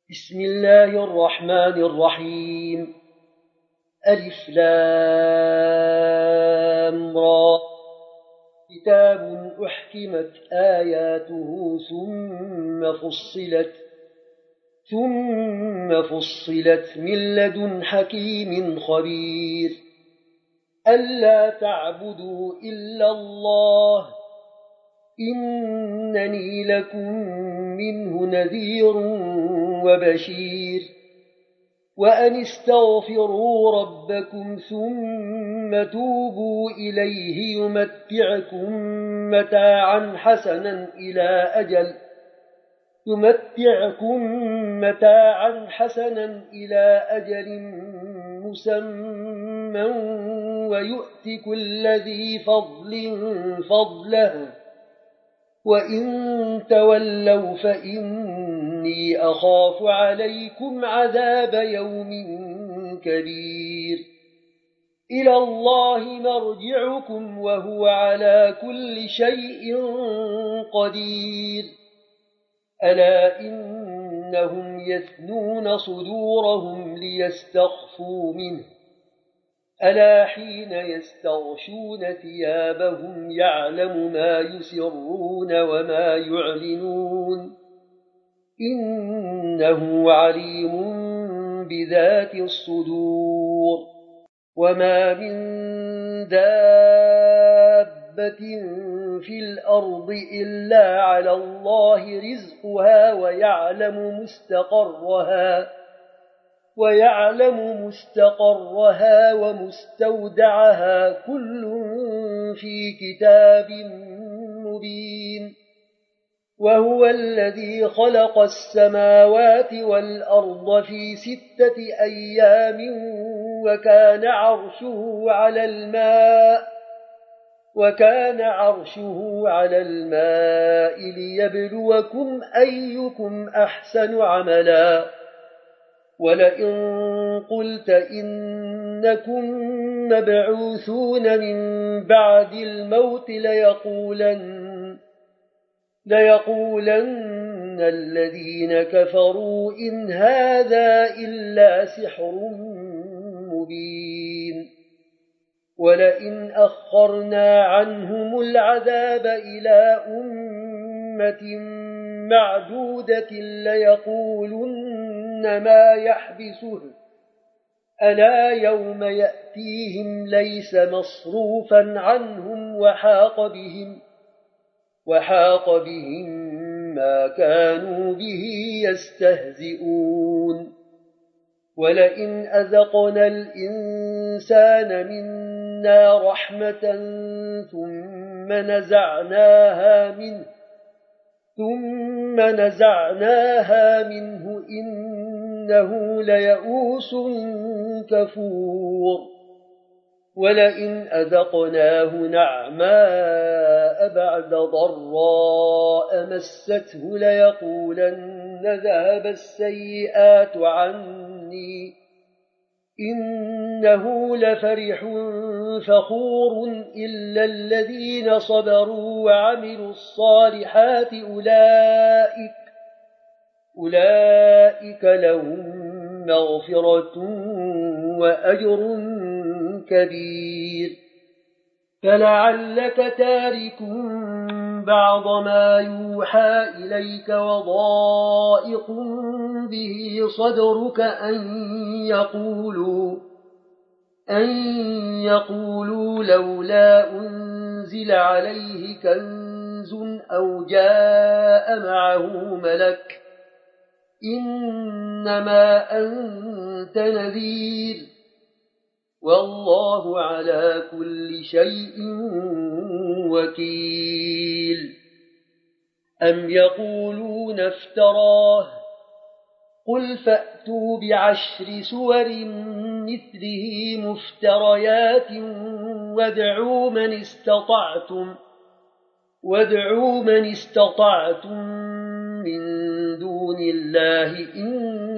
بسم الله الرحمن الرحيم. ألف لام را. كتاب أحكمت آياته ثم فصلت من لدن حكيم خبير. ألا تعبدوا إلا الله إنني لكم منه نذير وبشير. وأن استغفروا ربكم ثم توبوا إليه يمتعكم متاعا حسنا إلى أجل مسمى ويؤت كل ذي فضل فضله وإن تولوا فإني أخاف عليكم عذاب يوم كبير. إلى الله مرجعكم وهو على كل شيء قدير. ألا إنهم يثنون صدورهم ليستخفوا منه ألا حين يستغشون ثيابهم يعلم ما يسرون وما يعلنون إنه عليم بذات الصدور. وما من دابة في الأرض إلا على الله رزقها ويعلم مستقرها ومستودعها كل في كتاب مبين. وهو الذي خلق السماوات والأرض في 6 أيام وكان عرشه على الماء ليبلوكم أيكم أحسن عملا. ولئن قلت إنكم مبعوثون من بعد الموت ليقولن الذين كفروا إن هذا إلا سحر مبين. ولئن أخرنا عنهم العذاب إلى أمة معدودة ليقولن ما يحبسه ألا يوم يأتيهم ليس مصروفا عنهم وحاق بهم ما كانوا به يستهزئون. ولئن أذقنا الإنسان منا رحمة ثم نزعناها منه إنه ليئوس كفور. ولئن أذقناه نعماء بعد ضراء مسته ليقولن ذهب السيئات عني إنه لفرح فخور. إلا الذين صبروا وعملوا الصالحات أولئك لهم مغفرة وأجر كبير. فلعلك تارك بعض ما يوحى إليك وضائق به صدرك أن يقولوا لولا أنزل عليه كنز أو جاء معه ملك إنما أنت نذير والله على كل شيء وكيل. أم يقولون افتراه قل فأتوا ب10 سور مثله مفتريات وادعوا من استطعتم من دون الله إن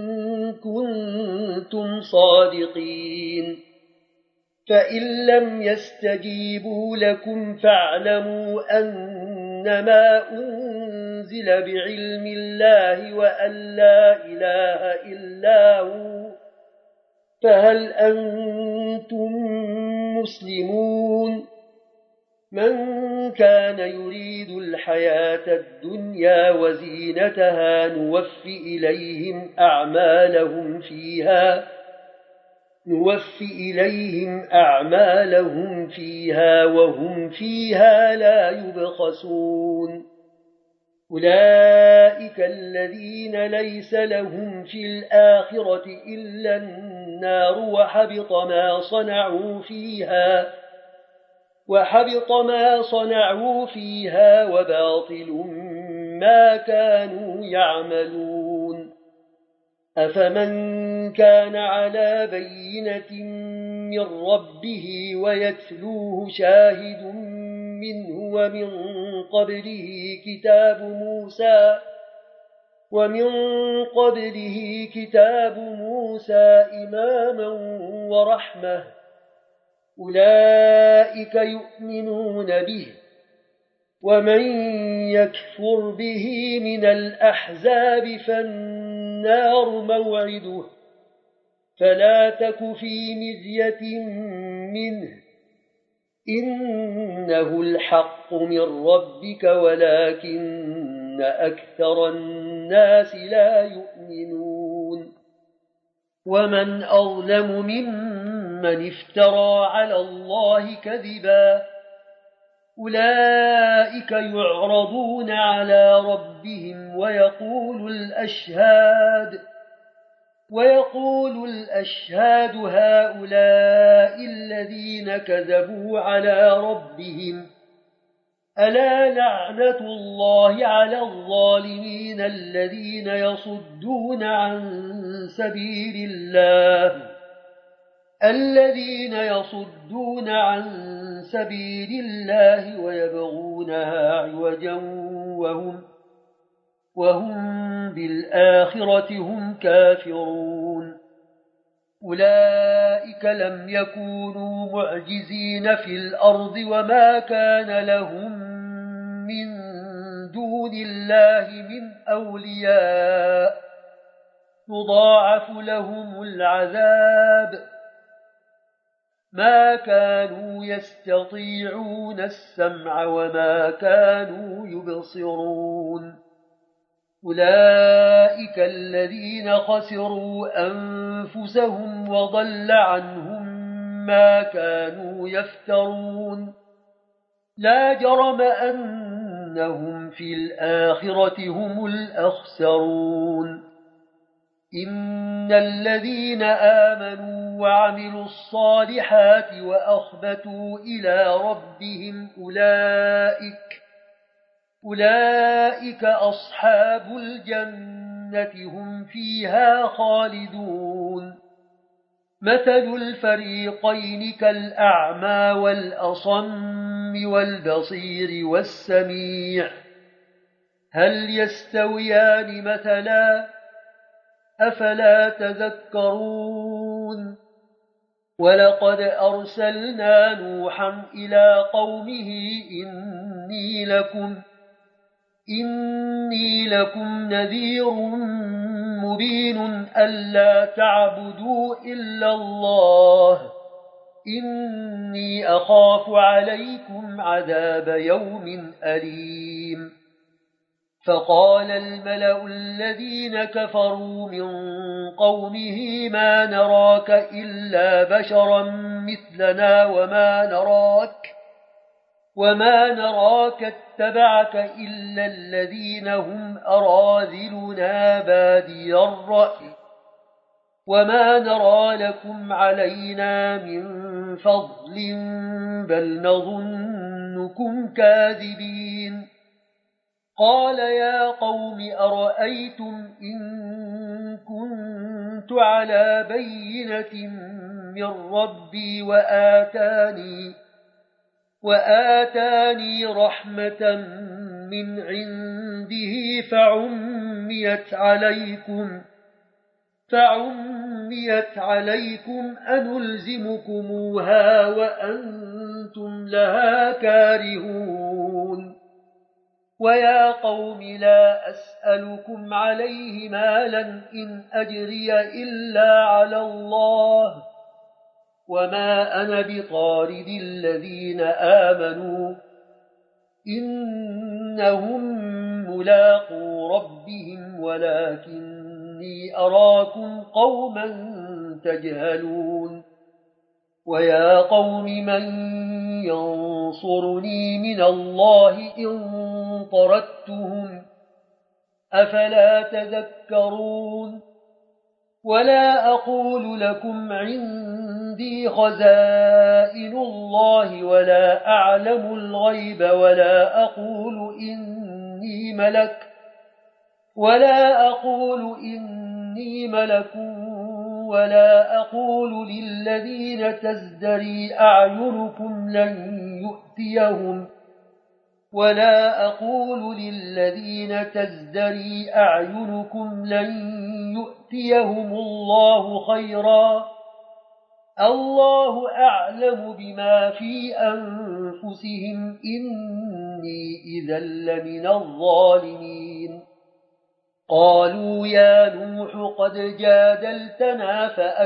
كنتم صادقين. فإن لم يستجيبوا لكم فاعلموا أن إنما أنزل بعلم الله وأن لا إله إلا هو فهل أنتم مسلمون من كان يريد الحياة الدنيا وزينتها نوفي إليهم أعمالهم فيها وهم فيها لا يبخسون أولئك الذين ليس لهم في الآخرة إلا النار وحبط ما صنعوا فيها وباطل ما كانوا يعملون أفمن كان على بينة من ربه ويتلوه شاهد منه ومن قبله كتاب موسى إماما ورحمة أولئك يؤمنون به ومن يكفر به من الأحزاب فالنار موعده فلا تك في مرية منه إنه الحق من ربك ولكن أكثر الناس لا يؤمنون ومن أظلم ممن افترى على الله كذبا أولئك يعرضون على ربهم ويقول الأشهاد هؤلاء الذين كذبوا على ربهم ألا لعنة الله على الظالمين الذين يصدون عن سبيل الله ويبغونها عوجا وهم بالآخرة هم كافرون أولئك لم يكونوا معجزين في الأرض وما كان لهم من دون الله من أولياء يضاعف لهم العذاب ما كانوا يستطيعون السمع وما كانوا يبصرون أولئك الذين خسروا أنفسهم وضل عنهم ما كانوا يفترون لا جرم أنهم في الآخرة هم الأخسرون إن الذين آمنوا وعملوا الصالحات وأخبتوا إلى ربهم أولئك أصحاب الجنة هم فيها خالدون مثل الفريقين كالأعمى والأصم والبصير والسميع هل يستويان مثلا أفلا تذكرون ولقد أرسلنا نوحا إلى قومه إني لكم نذير مبين ألا تعبدوا إلا الله إني أخاف عليكم عذاب يوم أليم فقال الملأ الذين كفروا من قومه ما نراك إلا بشرا مثلنا وما نراك اتبعك إلا الذين هم أراذلنا بادي الرأي وما نرى لكم علينا من فضل بل نظنكم كاذبين قال يا قوم أرأيتم إن كنت على بينة من ربي وآتاني رحمة من عنده فعميت عليكم أنلزمكموها وأنتم لها كارهون ويا قوم لا أسألكم عليه مالا إن أجري إلا على الله وما أنا بطارد الذين آمنوا إنهم ملاقو ربهم ولكني أراكم قوما تجهلون ويا قوم من ينصرني من الله إن طردتهم أفلا تذكرون ولا أقول لكم عندي خزائن الله ولا أعلم الغيب ولا أقول إني ملك ولا أقول للذين تزدري أعينكم لن يؤتيهم الله خيرا الله أعلم بما في أنفسهم إني إذا لمن الظالمين قالوا يا نوح قد جادلتنا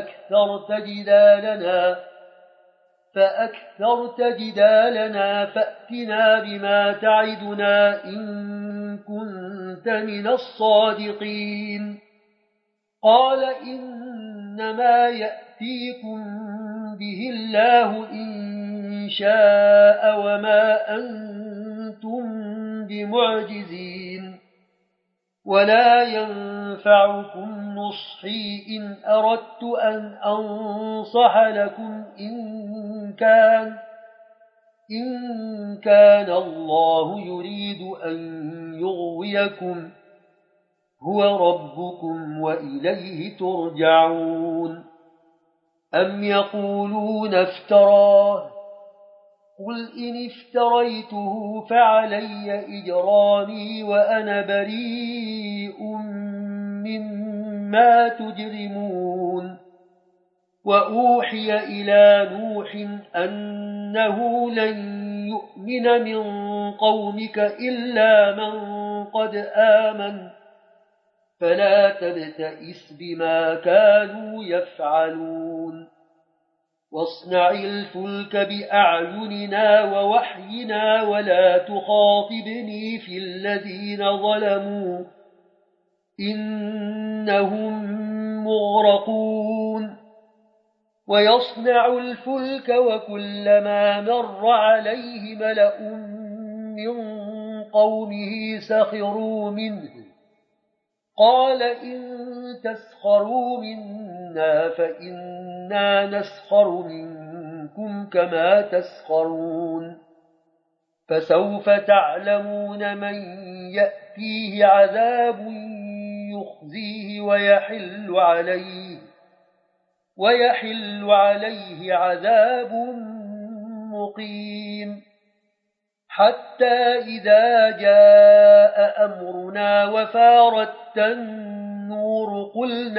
فأكثرت جدالنا فأتنا بما تعدنا إن كنت من الصادقين قال إنما يأتيكم به الله إن شاء وما أنتم بمعجزين ولا ينفعكم نصحي إن أردت أن أنصح لكم إن كان الله يريد أن يغويكم هو ربكم وإليه ترجعون أم يقولون افتراه قل إن افتريته فعلي إجرامي وأنا بريء مما تجرمون وأوحي إلى نوح أنه لن يؤمن من قومك إلا من قد آمن فلا تبتئس بما كانوا يفعلون واصنع الفلك بأعيننا ووحينا ولا تخاطبني في الذين ظلموا إنهم مغرقون ويصنع الفلك وكلما مر عليه ملأ من قومه سخروا منه قال إن تسخروا منا فإنا نسخر منكم كما تسخرون فسوف تعلمون من يأتيه عذاب يخزيه ويحل عليه عذاب مقيم حتى إذا جاء أمرنا وفارت النور قل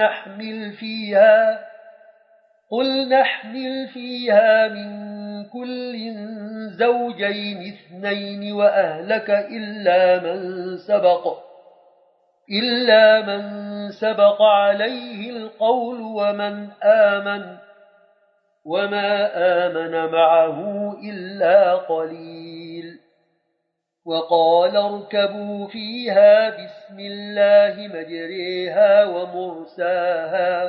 نحمل فيها من كل زوجين اثنين وأهلك إلا من سبق عليه القول ومن آمن وما آمن معه إلا قليل وقال اركبوا فيها بسم الله مجريها ومرساها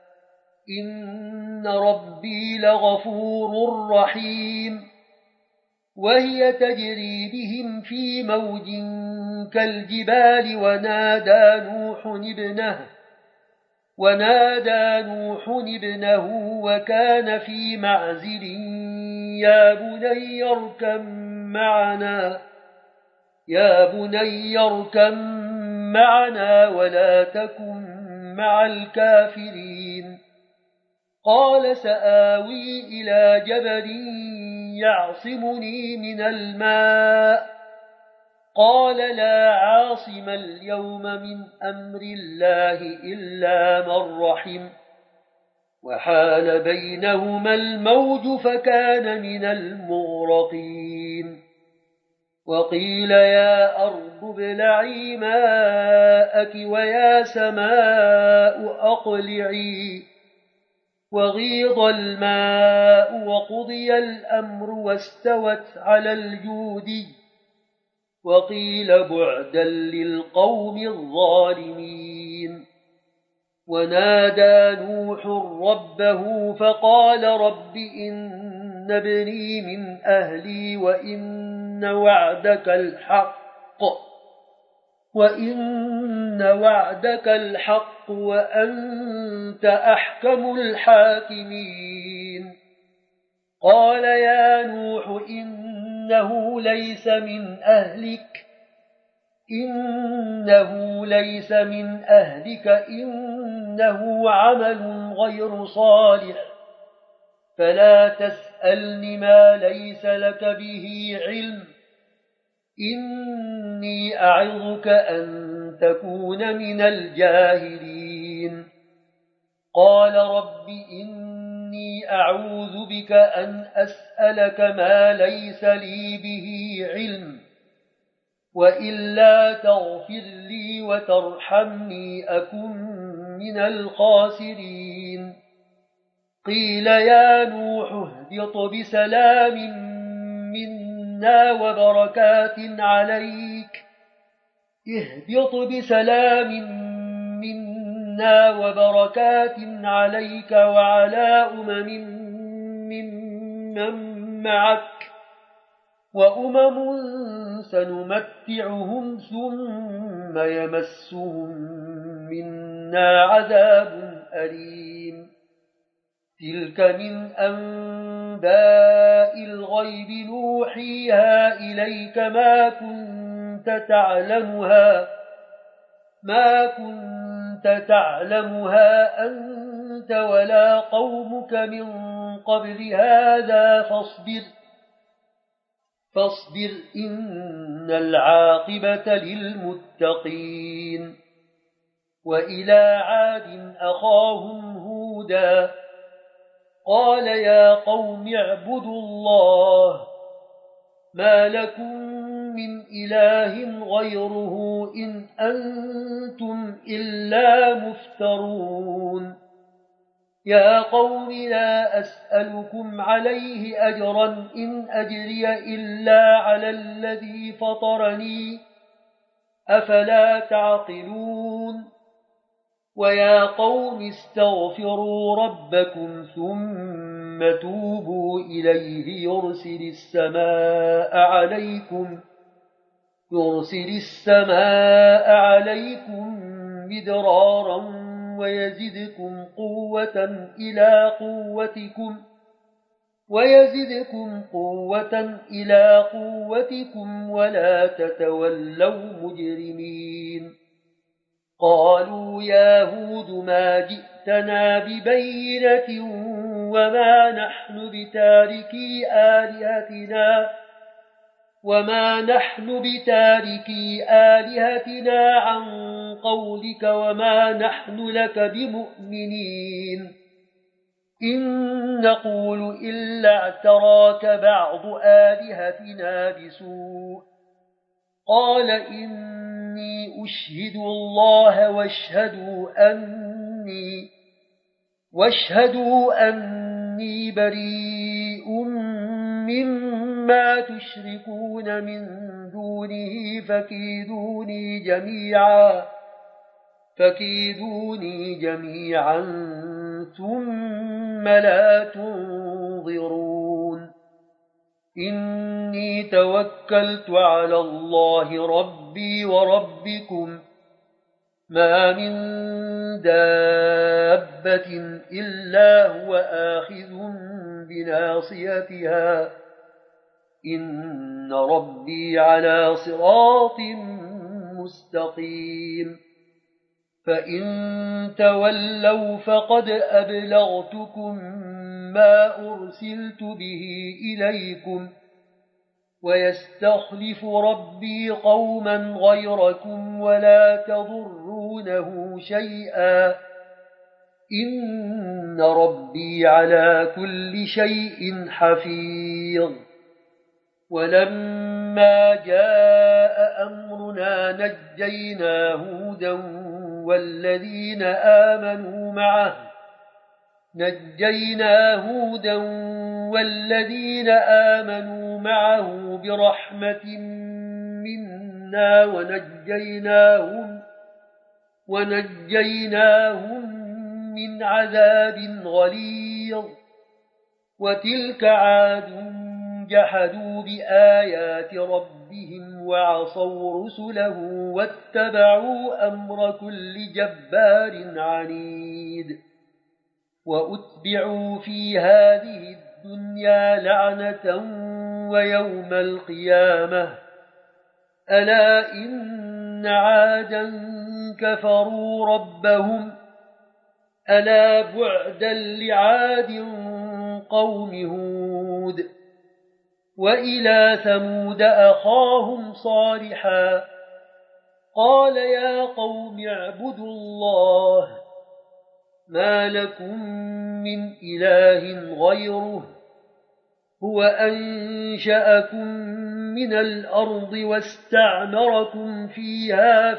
إن ربي لغفور رحيم وهي تجري بهم في موج كالجبال ونادى نوح ابنه وكان في معزل يا بني اركب معنا ولا تكن مع الكافرين قال سآوي إلى جبل يعصمني من الماء قال لا عاصم اليوم من أمر الله إلا من رحم وحال بينهما الموج فكان من المغرقين وقيل يا أرض ابلعي ماءك ويا سماء أقلعي وغيض الماء وقضي الأمر واستوت على الجود وقيل بعدا للقوم الظالمين ونادى نوح ربه فقال رب إن ابني من أهلي وإن وعدك الحق وأنت أحكم الحاكمين قال يا نوح إنه ليس من أهلك إنه عمل غير صالح فلا تسألني ما ليس لك به علم إني أعظك أن تكون من الجاهلين قال رب إني أعوذ بك أن أسألك ما ليس لي به علم وإلا تغفر لي وترحمني أكن من الخاسرين قيل يا نوح اهبط بسلام منا وبركات عليك وعلى ممن معك وأمم سنمتعهم ثم يمسهم منا عذاب أليم تلك من أنباء الغيب نوحيها إليك ما كنت تعلمها أنت ولا قومك من قبل هذا فاصبر إن العاقبة للمتقين وإلى عاد أخاهم هودا قال يا قوم اعبدوا الله ما لكم من إله غيره إن أنتم إلا مفترون يا قوم لا أسألكم عليه أجرا إن أجري إلا على الذي فطرني أفلا تعقلون ويا قوم استغفروا ربكم ثم توبوا إليه يرسل السماء عليكم مدرارا ويزدكم قوة إلى قوتكم ولا تتولوا مجرمين قالوا يا هود ما جئتنا ببينة وما نحن بتاركي آلهتنا عن قولك وما نحن لك بمؤمنين إن نقول إلا اعتراك بعض آلهتنا بسوء قال إني أشهد الله واشهدوا أني بريء مما تشركون من دونه فكيدوني جميعا ثم لا تنظرون إني توكلت على الله ربي وربكم ما من دابة إلا هو آخذ بناصيتها إن ربي على صراط مستقيم فإن تولوا فقد أبلغتكم ما أرسلت به إليكم ويستخلف ربي قوما غيركم ولا تضرونه شيئا إن ربي على كل شيء حفيظ ولما جاء أمرنا نجينا هودا والذين آمنوا معه برحمة منا ونجيناهم من عذاب غليظ. وتلك عاد جحدوا بآيات ربهم وعصوا رسله واتبعوا أمر كل جبار عنيد. وأتبعوا في هذه الدنيا لعنة ويوم القيامة ألا إن عادا كفروا ربهم ألا بعدا لعاد قوم هود. وإلى ثمود أخاهم صالحا قال يا قوم اعبدوا الله ما لكم من إله غيره هو أنشأكم من الأرض واستعمركم فيها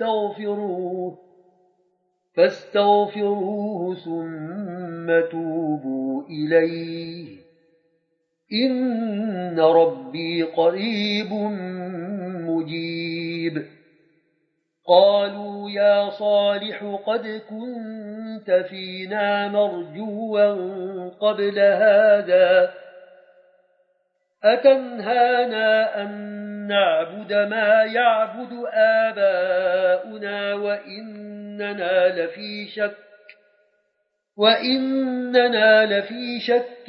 فاستغفروه ثم توبوا إليه إن ربي قريب مجيب. قالوا يا صالح قد كنت فينا مرجوا قبل هذا أتنهانا أن نعبد ما يعبد آباؤنا وإننا لفي شك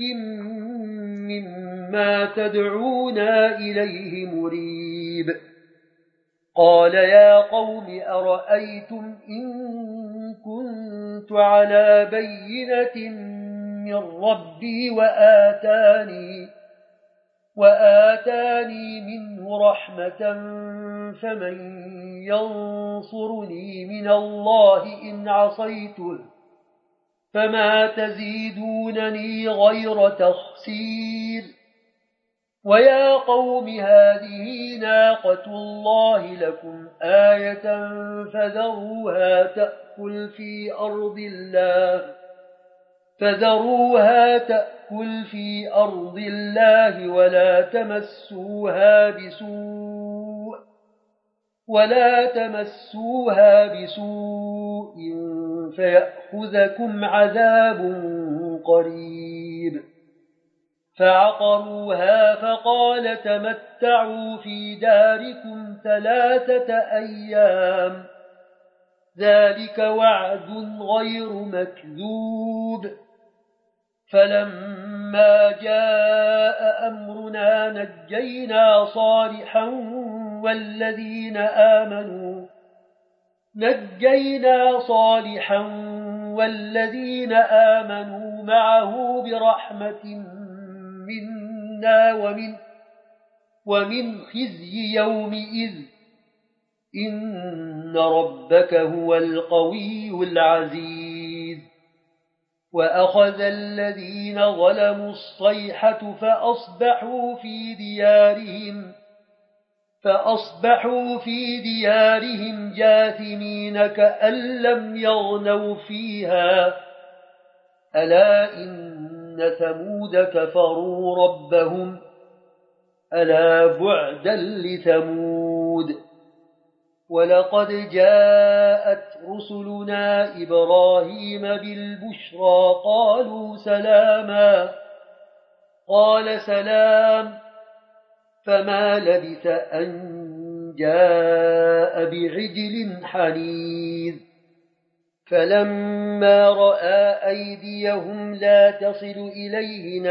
مما تدعونا إليه مريب. قال يا قوم أرأيتم إن كنت على بينة من ربي وآتاني منه رحمة فمن ينصرني من الله إن عصيته فما تزيدونني غير تخسير. ويا قوم هذه ناقة الله لكم آية فذروها تأكل في أرض الله ولا تمسوها بسوء فيأخذكم عذاب قريب. فعقروها فقال تمتعوا في داركم 3 أيام ذلك وعد غير مكذوب. فلما جاء أمرنا نجينا صالحا والذين آمنوا معه برحمة منا ومن خزي يومئذ إن ربك هو القوي العزيز. وأخذ الذين ظلموا الصيحة فأصبحوا في ديارهم جاثمين كأن لم يغنوا فيها ألا إن ثمود كفروا ربهم ألا بعدا لثمود. ولقد جاءت رسلنا إبراهيم بالبشرى قالوا سلاما قال سلام فما لبث أن جاء بعجل حنيذ. فلما رأى أيديهم لا تصل إليه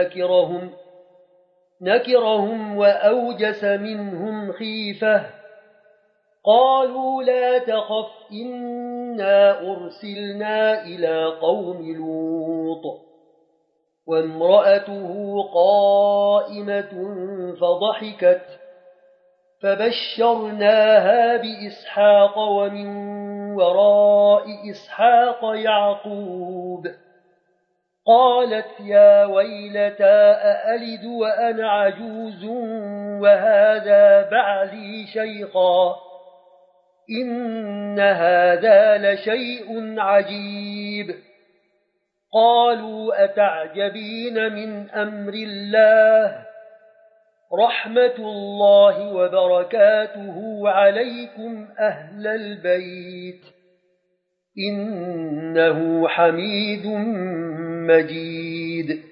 نكرهم وأوجس منهم خيفة قالوا لا تخف إنا أرسلنا إلى قوم لوط وامرأته قائمة فضحكت فبشرناها بإسحاق ومن وراء إسحاق يعقوب قالت يا ويلتى أألد وأنا عجوز وهذا بعلي شيخا إن هذا لشيء عجيب قالوا أتعجبين من أمر الله رحمة الله وبركاته عليكم أهل البيت إنه حميد مجيد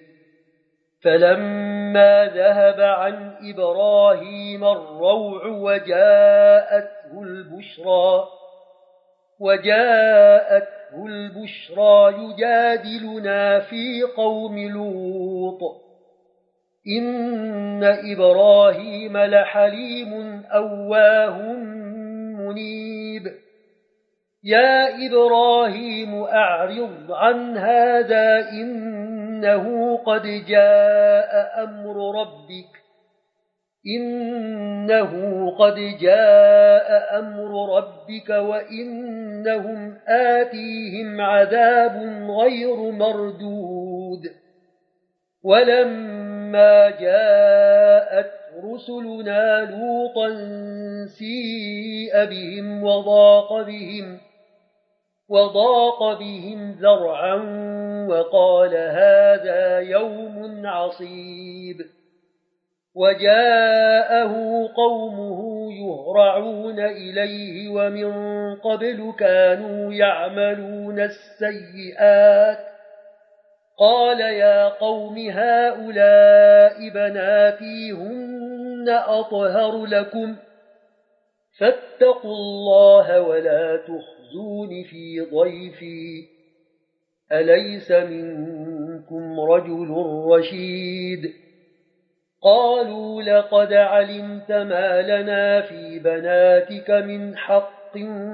فلما ذهب عن إبراهيم الروع وجاءته البشرى يجادلنا في قوم لوط إن إبراهيم لحليم أواه منيب يا إبراهيم أعرض عن هذا إنه قد جاء أمر ربك وإنهم آتيهم عذاب غير مردود ولما جاءت رسلنا لوطا سيء بهم وضاق بهم ذرعا وقال هذا يوم عصيب وجاءه قومه يهرعون إليه ومن قبل كانوا يعملون السيئات قال يا قوم هؤلاء بناتي هن أطهر لكم فاتقوا الله ولا تخزون في ضيفي أليس منكم رجل رشيد قالوا لقد علمت ما لنا في بناتك من حق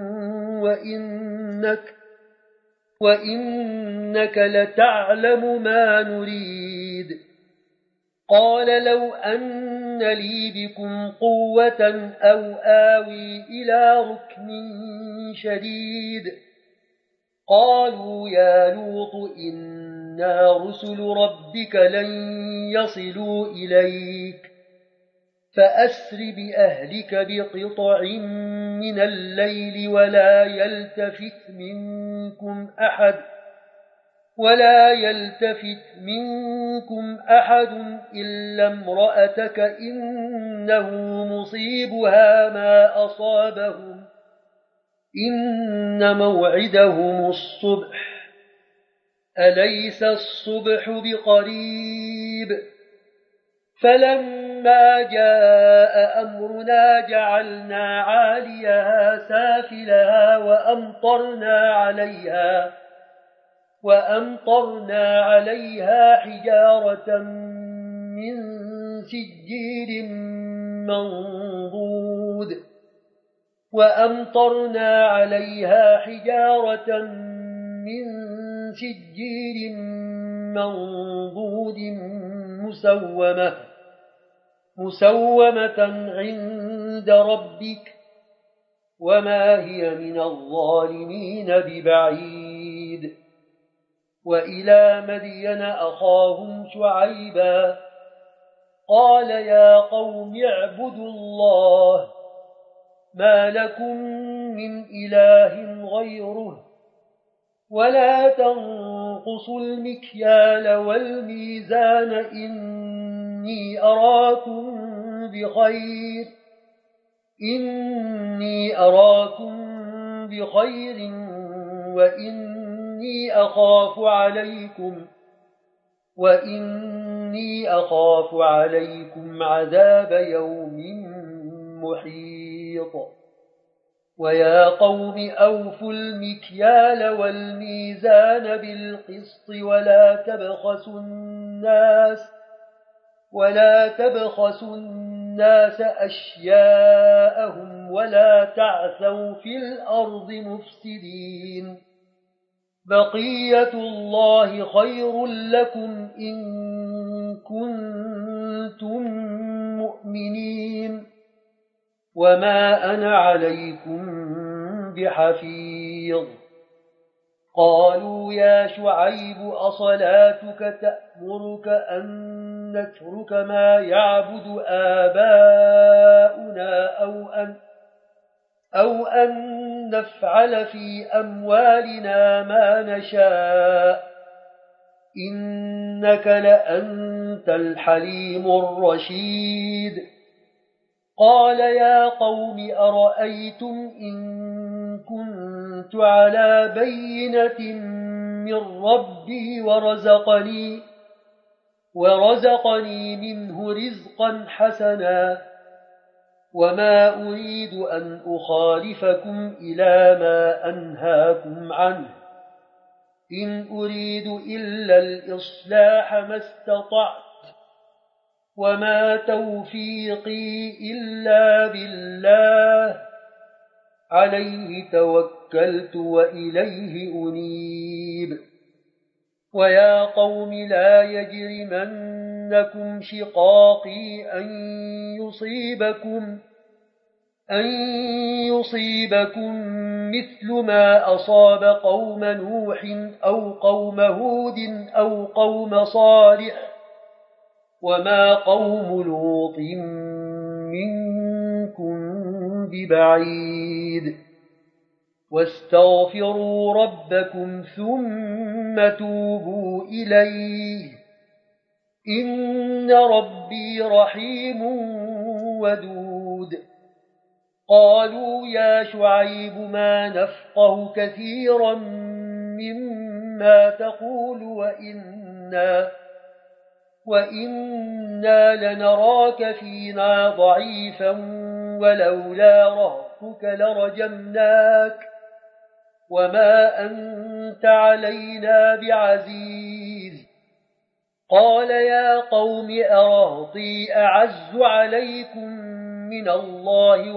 وإنك لتعلم ما نريد قال لو أن لي بكم قوة أو آوي إلى ركن شديد قالوا يا لوط إنا رسل ربك لن يصلوا إليك فأسر بأهلك بقطع من الليل ولا يلتفت منكم أحد إلا امرأتك إنه مصيبها ما أصابهم إن موعدهم الصبح أليس الصبح بقريب فلما جاء أمرنا جعلنا عاليها سافلها وأمطرنا عليها حجارة من سجيل منضود مسومة عند ربك وما هي من الظالمين ببعيد وإلى مدين أخاهم شعيبا قال يا قوم اعبدوا الله ما لكم من إله غيره ولا تنقصوا المكيال والميزان إني أراكم بخير وإني أخاف عليكم عذاب يوم محيط ويا قوم أوفوا المكيال والميزان بالقسط ولا تبخسوا الناس أشياءهم ولا تعثوا في الأرض مفسدين بقية الله خير لكم إن كنتم مؤمنين وما أنا عليكم بحفيظ قالوا يا شعيب أصلاتك تأمرك أن نترك ما يعبد آباؤنا أو أن نفعل في أموالنا ما نشاء إنك لأنت الحليم الرشيد قال يا قوم أرأيتم إن كنت على بينة من ربي ورزقني منه رزقا حسنا وما أريد أن أخالفكم إلى ما أنهاكم عنه إن أريد إلا الإصلاح ما استطعت وما توفيقي إلا بالله عليه توكلت وإليه أنيب ويا قوم لا يجرمنكم شقاقي أن يصيبكم مثل ما أصاب قوم نوح أو قوم هود أو قوم صالح وما قوم لوط منكم ببعيد واستغفروا ربكم ثم توبوا إليه إن ربي رحيم ودود قالوا يا شعيب ما نفقه كثيرا مما تقول وإنا لنراك فينا ضعيفا ولولا رهطك لرجمناك وما أنت علينا بعزيز قال يا قوم أرهطي أعز عليكم من الله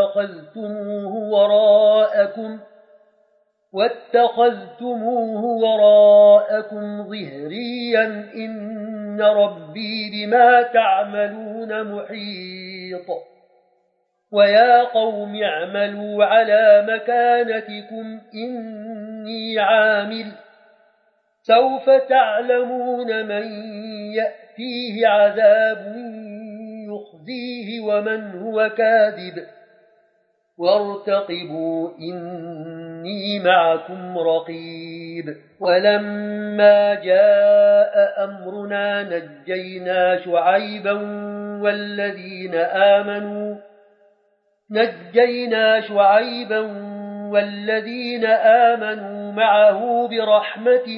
واتخذتموه وراءكم ظهريا إن ربي بما تعملون محيط ويا قوم اعملوا على مكانتكم إني عامل سوف تعلمون من يأتيه عذاب يخزيه ومن هو كاذب وارتقبوا إني معكم رقيب ولما جاء أمرنا نجينا شعيبا والذين آمنوا معه برحمة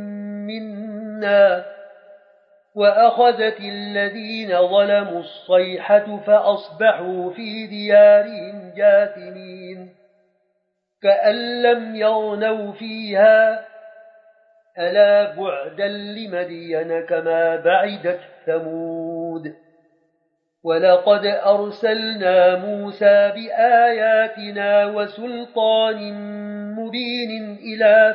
منا وأخذت الذين ظلموا الصيحة فأصبحوا في ديارهم جاثمين كأن لم يغنوا فيها ألا بعدا لمدين كما بعدت ثمود ولقد أرسلنا موسى بآياتنا وسلطان مبين إلى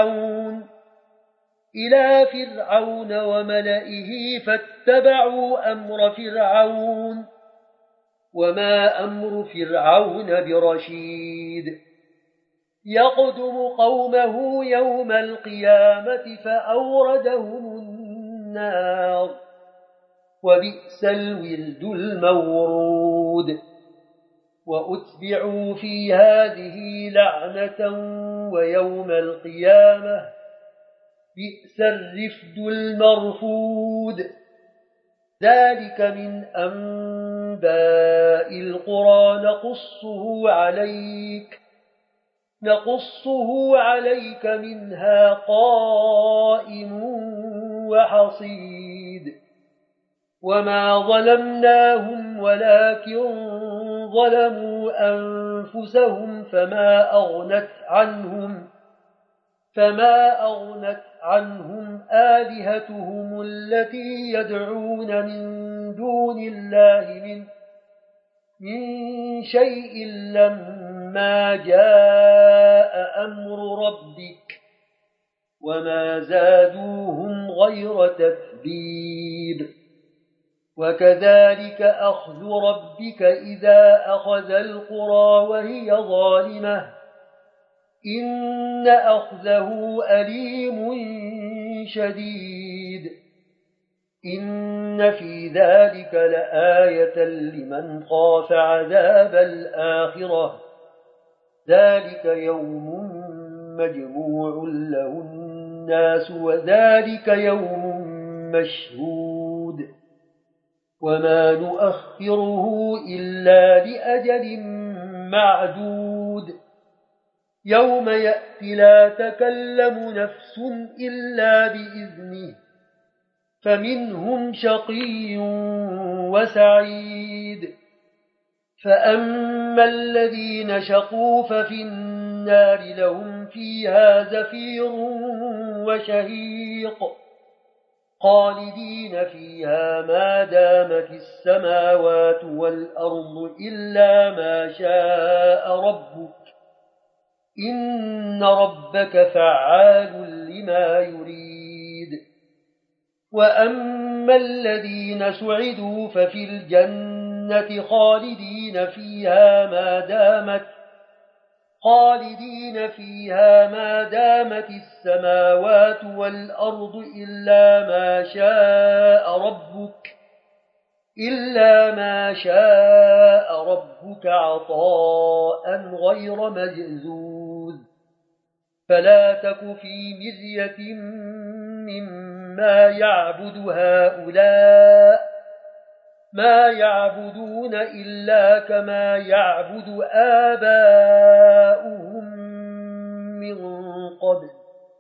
فرعون وملئه فاتبعوا أمر فرعون وما أمر فرعون برشيد يقدم قومه يوم القيامة فأوردهم النار وبئس الورد المورود وأتبعوا في هذه لعنة ويوم القيامة بئس الرفد المرفود ذلك من أنباء القرى نقصه عليك منها قائم وحصيد وما ظلمناهم ولكن ظلموا أنفسهم فما أغنت عنهم آلهتهم التي يدعون من دون الله من شيء لما جاء أمر ربك وما زادوهم غير تتبيب وكذلك أخذ ربك إذا أخذ القرى وهي ظالمة إن أخذه أليم شديد إن في ذلك لآية لمن خاف عذاب الآخرة ذلك يوم مجموع له الناس وذلك يوم مشهود وما نؤخره إلا لأجل معدود يوم يأتي لا تكلم نفس إلا بإذنه فمنهم شقي وسعيد فأما الذين شقوا ففي النار لهم فيها زفير وشهيق خالدين فيها ما دامت السماوات والأرض إلا ما شاء ربك إن ربك فعال لما يريد وأما الذين سعدوا ففي الجنة خالدين فيها ما دامت السماوات والأرض إلا ما شاء ربك عطاء غير مجزوز فلا تك في مرية مما يعبد هؤلاء ما يعبدون إلا كما يعبد آباؤهم من قبل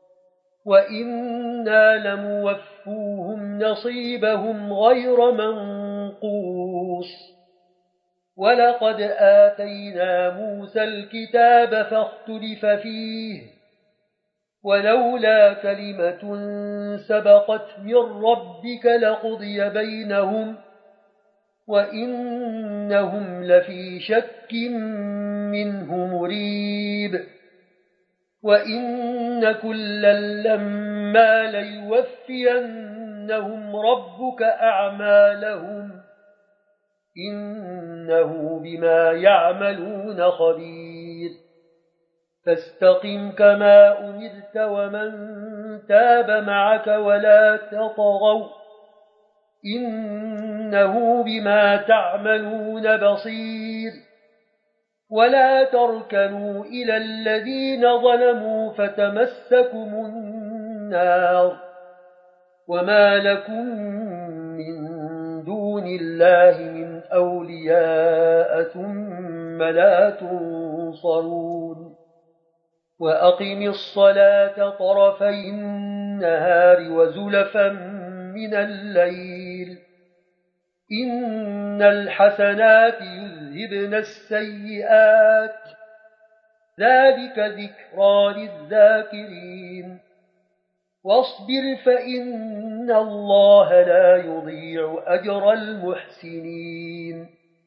وإنا لموفوهم نصيبهم غير منقوص ولقد آتينا موسى الكتاب فاختلف فيه ولولا كلمة سبقت من ربك لقضي بينهم وإنهم لفي شك منه مريب وإن كلا لما ليوفينهم ربك أعمالهم إنه بما يعملون خبير فاستقم كما أمرت ومن تاب معك ولا تطغوا إنه بما تعملون بصير ولا تركنوا إلى الذين ظلموا فتمسكم النار وما لكم من دون الله من أولياء ثم لا تنصرون وأقم الصلاة طرفي النهار وزلفا من الليل إن الحسنات يذهبن السيئات ذلك ذكرى للذاكرين واصبر فإن الله لا يضيع أجر المحسنين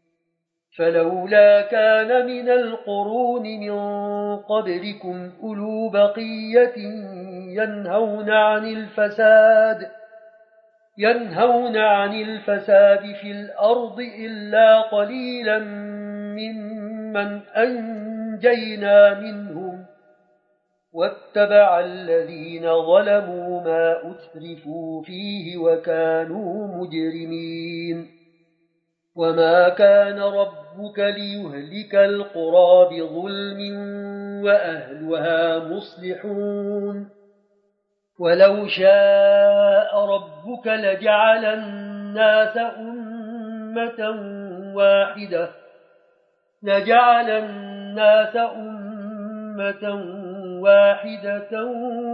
فلولا كان من القرون من قبلكم أولو بقية ينهون عن الفساد في الأرض إلا قليلا ممن أنجينا منهم واتبع الذين ظلموا ما أترفوا فيه وكانوا مجرمين وما كان ربك ليهلك القرى بظلم وأهلها مصلحون ولو شاء ربك لجعل الناس أمة واحدة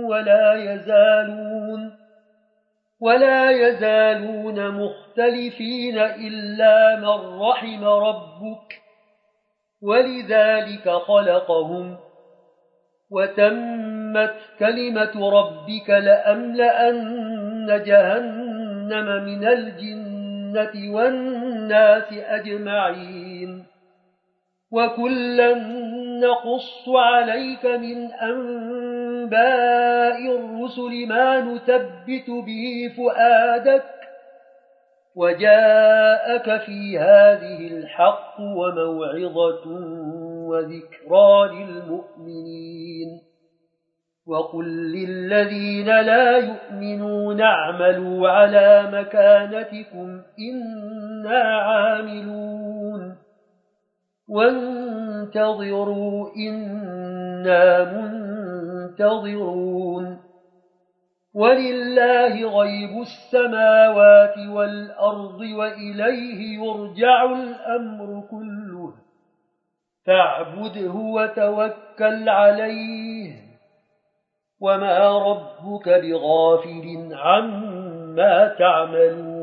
ولا يزالون مختلفين إلا من رحم ربك ولذلك خلقهم وتمت كلمة ربك لأملأن جهنم من الجنة والناس أجمعين وكلا نقص عليك من أنباء الرسل ما نثبت به فؤادك وجاءك في هذه الحق وموعظة وذكرى للمؤمنين وقل للذين لا يؤمنون اعملوا على مكانتكم إنا عاملون وانتظروا إنا منتظرون ولله غيب السماوات والأرض وإليه يرجع الأمر كله فاعبده وتوكل عليه وما ربك بغافل عما تعملون